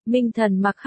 Minh thần mặc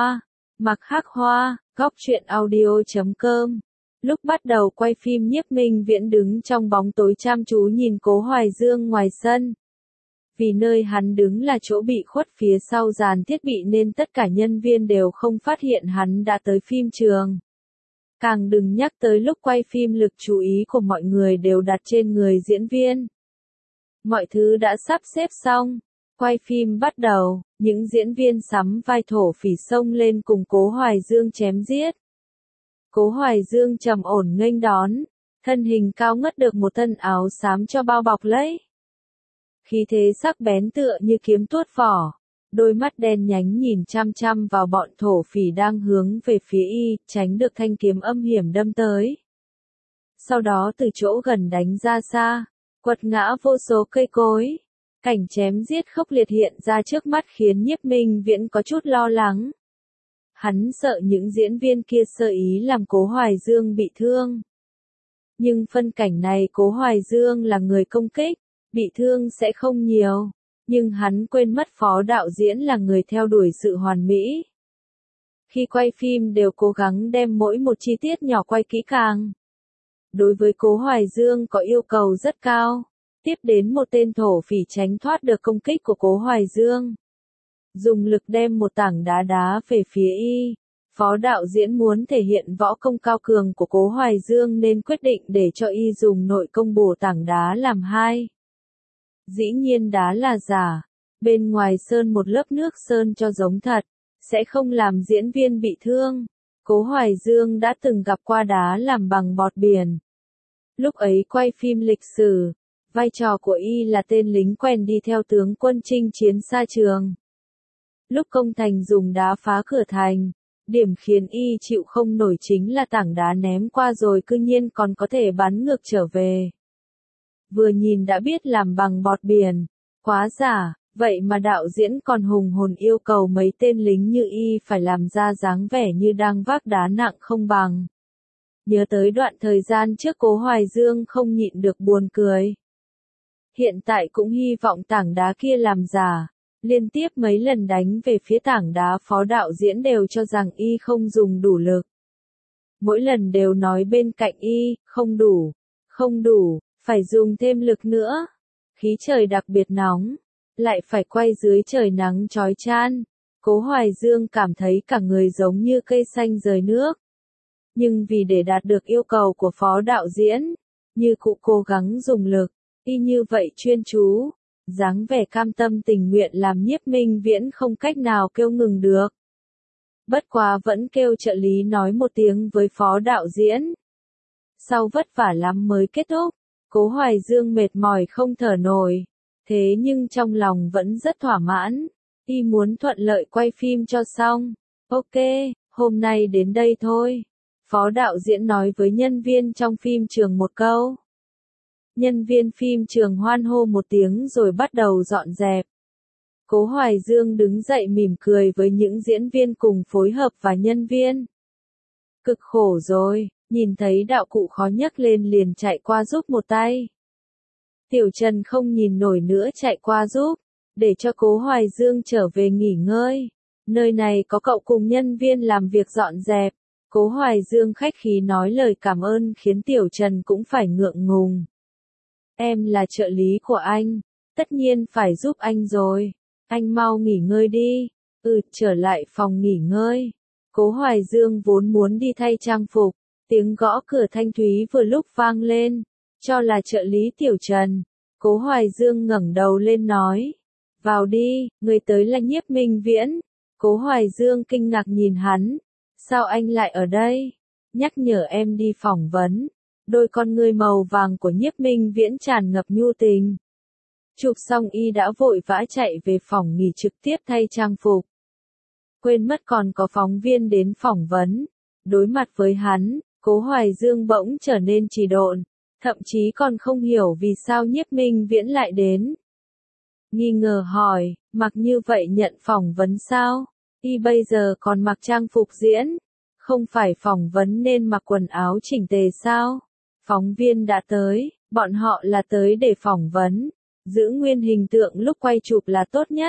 hắc hoa, góc truyện audio.com. Lúc bắt đầu quay phim Nhiếp Minh Viễn đứng trong bóng tối chăm chú nhìn Cố Hoài Dương ngoài sân. Vì nơi hắn đứng là chỗ bị khuất phía sau dàn thiết bị nên tất cả nhân viên đều không phát hiện hắn đã tới phim trường. Càng đừng nhắc tới lúc quay phim lực chú ý của mọi người đều đặt trên người diễn viên. Mọi thứ đã sắp xếp xong. Quay phim bắt đầu, những diễn viên sắm vai thổ phỉ xông lên cùng Cố Hoài Dương chém giết. Cố Hoài Dương trầm ổn nghênh đón, thân hình cao ngất được một thân áo xám cho bao bọc lấy. Khí thế sắc bén tựa như kiếm tuốt vỏ, đôi mắt đen nhánh nhìn chăm chăm vào bọn thổ phỉ đang hướng về phía y, tránh được thanh kiếm âm hiểm đâm tới. Sau đó từ chỗ gần đánh ra xa, quật ngã vô số cây cối. Cảnh chém giết khốc liệt hiện ra trước mắt khiến Nhiếp Minh Viễn có chút lo lắng. Hắn sợ những diễn viên kia sơ ý làm Cố Hoài Dương bị thương. Nhưng phân cảnh này Cố Hoài Dương là người công kích, bị thương sẽ không nhiều. Nhưng hắn quên mất phó đạo diễn là người theo đuổi sự hoàn mỹ. Khi quay phim đều cố gắng đem mỗi một chi tiết nhỏ quay kỹ càng. Đối với Cố Hoài Dương có yêu cầu rất cao. Tiếp đến một tên thổ phỉ tránh thoát được công kích của Cố Hoài Dương. Dùng lực đem một tảng đá đá về phía y. Phó đạo diễn muốn thể hiện võ công cao cường của Cố Hoài Dương nên quyết định để cho y dùng nội công bổ tảng đá làm hai. Dĩ nhiên đá là giả. Bên ngoài sơn một lớp nước sơn cho giống thật. Sẽ không làm diễn viên bị thương. Cố Hoài Dương đã từng gặp qua đá làm bằng bọt biển. Lúc ấy quay phim lịch sử. Vai trò của y là tên lính quèn đi theo tướng quân chinh chiến xa trường. Lúc công thành dùng đá phá cửa thành, điểm khiến y chịu không nổi chính là tảng đá ném qua rồi cư nhiên còn có thể bắn ngược trở về. Vừa nhìn đã biết làm bằng bọt biển, quá giả, vậy mà đạo diễn còn hùng hồn yêu cầu mấy tên lính như y phải làm ra dáng vẻ như đang vác đá nặng không bằng. Nhớ tới đoạn thời gian trước Cố Hoài Dương không nhịn được buồn cười. Hiện tại cũng hy vọng tảng đá kia làm giả. Liên tiếp mấy lần đánh về phía tảng đá phó đạo diễn đều cho rằng y không dùng đủ lực. Mỗi lần đều nói bên cạnh y, không đủ, phải dùng thêm lực nữa. Khí trời đặc biệt nóng, lại phải quay dưới trời nắng chói chan. Cố Hoài Dương cảm thấy cả người giống như cây xanh rời nước. Nhưng vì để đạt được yêu cầu của phó đạo diễn, như cụ cố gắng dùng lực. Y như vậy chuyên chú, dáng vẻ cam tâm tình nguyện làm Nhiếp Minh Viễn không cách nào kêu ngừng được. Bất quá vẫn kêu trợ lý nói một tiếng với phó đạo diễn. Sau vất vả lắm mới kết thúc, Cố Hoài Dương mệt mỏi không thở nổi. Thế nhưng trong lòng vẫn rất thỏa mãn, y muốn thuận lợi quay phim cho xong. Ok, hôm nay đến đây thôi. Phó đạo diễn nói với nhân viên trong phim trường một câu. Nhân viên phim trường hoan hô một tiếng rồi bắt đầu dọn dẹp. Cố Hoài Dương đứng dậy mỉm cười với những diễn viên cùng phối hợp và nhân viên. Cực khổ rồi, nhìn thấy đạo cụ khó nhấc lên liền chạy qua giúp một tay. Tiểu Trần không nhìn nổi nữa chạy qua giúp, để cho Cố Hoài Dương trở về nghỉ ngơi. Nơi này có cậu cùng nhân viên làm việc dọn dẹp. Cố Hoài Dương khách khí nói lời cảm ơn khiến Tiểu Trần cũng phải ngượng ngùng. Em là trợ lý của anh, tất nhiên phải giúp anh rồi. Anh mau nghỉ ngơi đi. Trở lại phòng nghỉ ngơi. Cố Hoài Dương vốn muốn đi thay trang phục, tiếng gõ cửa thanh thúy vừa lúc vang lên, cho là trợ lý Tiểu Trần. Cố Hoài Dương ngẩng đầu lên nói, vào đi, người tới là Nhiếp Minh Viễn. Cố Hoài Dương kinh ngạc nhìn hắn, sao anh lại ở đây? Nhắc nhở em đi phỏng vấn. Đôi con ngươi màu vàng của Nhiếp Minh Viễn tràn ngập nhu tình. Chụp xong y đã vội vã chạy về phòng nghỉ trực tiếp thay trang phục. Quên mất còn có phóng viên đến phỏng vấn. Đối mặt với hắn, Cố Hoài Dương bỗng trở nên trì độn, thậm chí còn không hiểu vì sao Nhiếp Minh Viễn lại đến. Nghi ngờ hỏi, mặc như vậy nhận phỏng vấn sao? Y bây giờ còn mặc trang phục diễn, không phải phỏng vấn nên mặc quần áo chỉnh tề sao? Phóng viên đã tới, bọn họ là tới để phỏng vấn, giữ nguyên hình tượng lúc quay chụp là tốt nhất,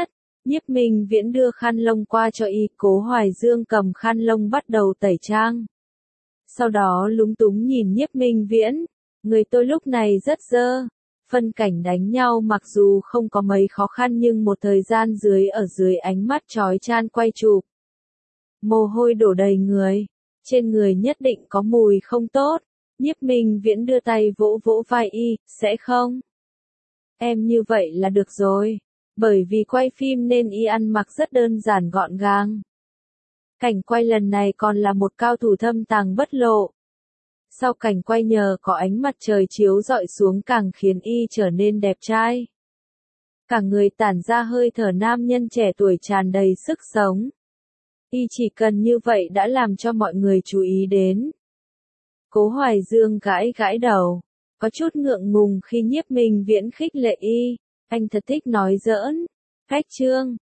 Nhiếp Minh Viễn đưa khăn lông qua cho y, Cố Hoài Dương cầm khăn lông bắt đầu tẩy trang. Sau đó lúng túng nhìn Nhiếp Minh Viễn, người tôi lúc này rất dơ. Phân cảnh đánh nhau mặc dù không có mấy khó khăn nhưng một thời gian ở dưới ánh mắt chói chan quay chụp. Mồ hôi đổ đầy người, trên người nhất định có mùi không tốt. Nhiếp Minh Viễn đưa tay vỗ vỗ vai y, sẽ không? Em như vậy là được rồi. Bởi vì quay phim nên y ăn mặc rất đơn giản gọn gàng. Cảnh quay lần này còn là một cao thủ thâm tàng bất lộ. Sau cảnh quay nhờ có ánh mặt trời chiếu rọi xuống càng khiến y trở nên đẹp trai. Cả người tản ra hơi thở nam nhân trẻ tuổi tràn đầy sức sống. Y chỉ cần như vậy đã làm cho mọi người chú ý đến. Cố Hoài Dương gãi gãi đầu, có chút ngượng ngùng khi Nhiếp Minh Viễn khích lệ y, anh thật thích nói giỡn. Khách Trương,